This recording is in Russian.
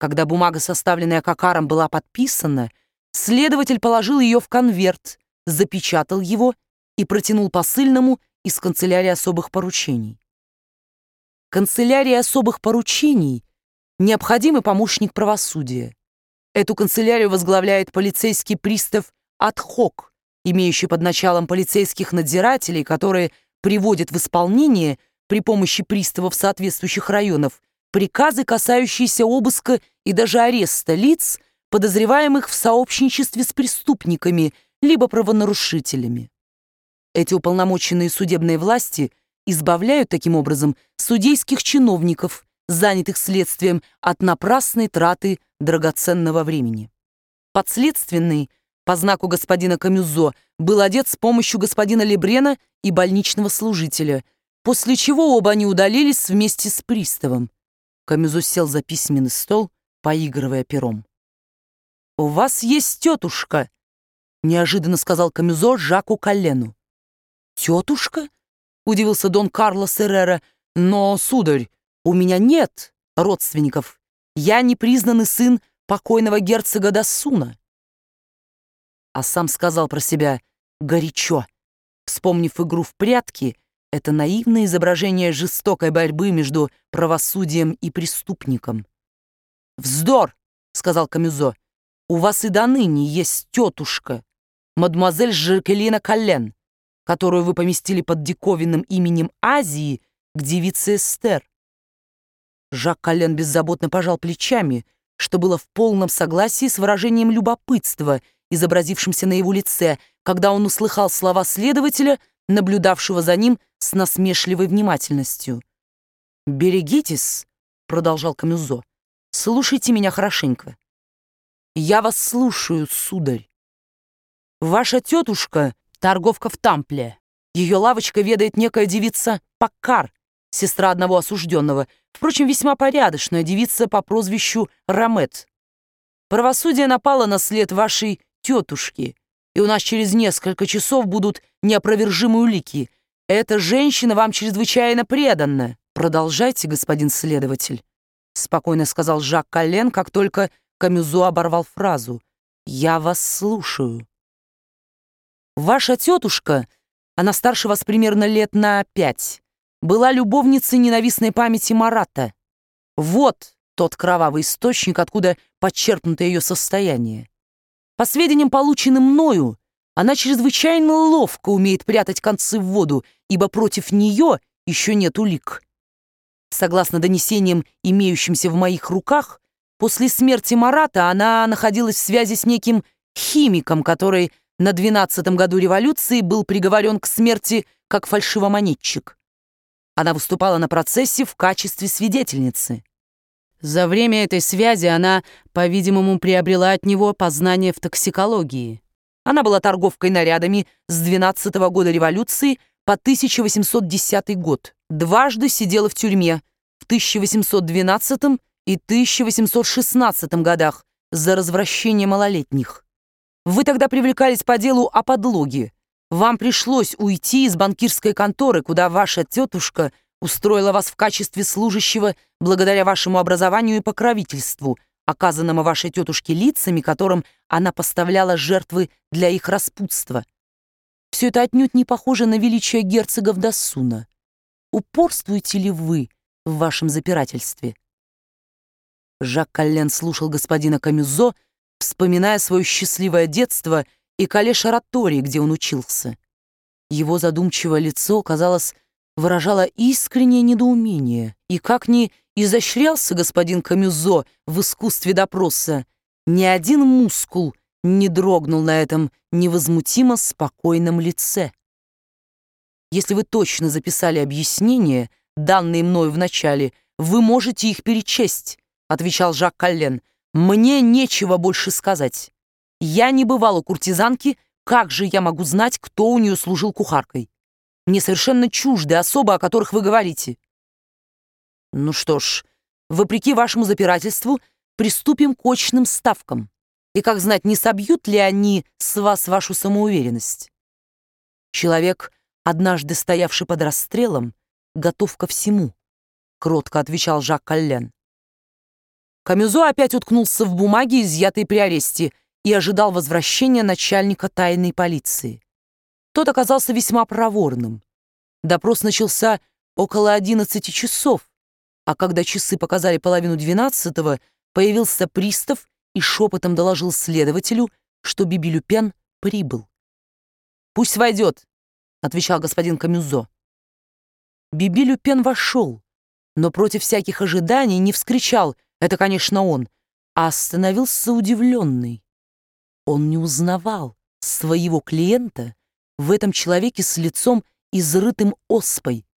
Когда бумага, составленная Кокаром, была подписана, следователь положил ее в конверт, запечатал его и протянул посыльному из канцелярии особых поручений. Канцелярии особых поручений — необходимый помощник правосудия. Эту канцелярию возглавляет полицейский пристав ад-хок, имеющий под началом полицейских надзирателей, которые приводят в исполнение при помощи приставов соответствующих районов приказы, касающиеся обыска и даже ареста лиц, подозреваемых в сообщничестве с преступниками либо правонарушителями. Эти уполномоченные судебные власти избавляют таким образом судейских чиновников, занятых следствием, от напрасной траты драгоценного времени. Подследственный, по знаку господина Камюзо, был одет с помощью господина Лебрена и больничного служителя, после чего оба они удалились вместе с приставом. Камюзо сел за письменный стол, поигрывая пером. «У вас есть тетушка», — неожиданно сказал Камюзо Жаку Коллену. «Тетушка?» — удивился Дон Карлос Эррера. «Но, сударь, у меня нет родственников. Я непризнанный сын покойного герцога Д'Ассуна». А сам сказал про себя горячо, вспомнив игру в прятки, это наивное изображение жестокой борьбы между правосудием и преступником. «Вздор!» — сказал Камюзо. «У вас и до ныне есть тетушка, мадемуазель Жакелина Коллен, которую вы поместили под диковинным именем Азии к девице Эстер». Жак Коллен беззаботно пожал плечами, что было в полном согласии с выражением любопытства, изобразившимся на его лице, когда он услыхал слова следователя, наблюдавшего за ним с насмешливой внимательностью. «Берегитесь», — продолжал Камюзо, — «слушайте меня хорошенько». «Я вас слушаю, сударь. Ваша тетушка — торговка в Тампле. Ее лавочка ведает некая девица Паккар, сестра одного осужденного, впрочем, весьма порядочная девица по прозвищу Рамет. Правосудие напало на след вашей тетушки, и у нас через несколько часов будут неопровержимые улики. Эта женщина вам чрезвычайно преданна». «Продолжайте, господин следователь», — спокойно сказал Жак Коллен, как только Камюзо оборвал фразу. «Я вас слушаю». «Ваша тетушка, она старше вас примерно лет на 5, была любовницей ненавистной памяти Марата. Вот тот кровавый источник, откуда подчеркнуто ее состояние. По сведениям, полученным мною, она чрезвычайно ловко умеет прятать концы в воду, ибо против нее еще нет улик. Согласно донесениям, имеющимся в моих руках, после смерти Марата она находилась в связи с неким химиком, который на 12-м году революции был приговорен к смерти как фальшивомонетчик. Она выступала на процессе в качестве свидетельницы. За время этой связи она, по-видимому, приобрела от него познания в токсикологии. Она была торговкой нарядами с 12-го года революции по 1810 год. Дважды сидела в тюрьме в 1812 и 1816 годах за развращение малолетних. Вы тогда привлекались по делу о подлоге. Вам пришлось уйти из банкирской конторы, куда ваша тетушка устроила вас в качестве служащего благодаря вашему образованию и покровительству, оказанному вашей тетушке лицами, которым она поставляла жертвы для их распутства. Все это отнюдь не похоже на величие герцогов Д'Ассуна. Упорствуете ли вы в вашем запирательстве?» Жак Коллен слушал господина Камюзо, вспоминая свое счастливое детство и коллеж-оратории, где он учился. Его задумчивое лицо, казалось, выражало искреннее недоумение, и как ни изощрялся господин Камюзо в искусстве допроса, ни один мускул не дрогнул на этом невозмутимо спокойном лице. «Если вы точно записали объяснения, данные мною в начале, вы можете их перечесть», — отвечал Жак Коллен. «Мне нечего больше сказать. Я не бывал у куртизанки, как же я могу знать, кто у нее служил кухаркой? Мне совершенно чужды особы, о которых вы говорите». «Ну что ж, вопреки вашему запирательству, приступим к очным ставкам. И, как знать, не собьют ли они с вас вашу самоуверенность? Человек, однажды стоявший под расстрелом, готов ко всему», — кротко отвечал Жак Коллен. Камюзо опять уткнулся в бумаги, изъятые при аресте, и ожидал возвращения начальника тайной полиции. Тот оказался весьма проворным. Допрос начался около 11 часов, а когда часы показали 11:30, появился пристав и шепотом доложил следователю, что Биби Люпен прибыл. «Пусть войдет», — отвечал господин Камюзо. Биби Люпен вошел, но против всяких ожиданий не вскричал «это, конечно, он», а остановился удивленный. Он не узнавал своего клиента в этом человеке с лицом, изрытым оспой,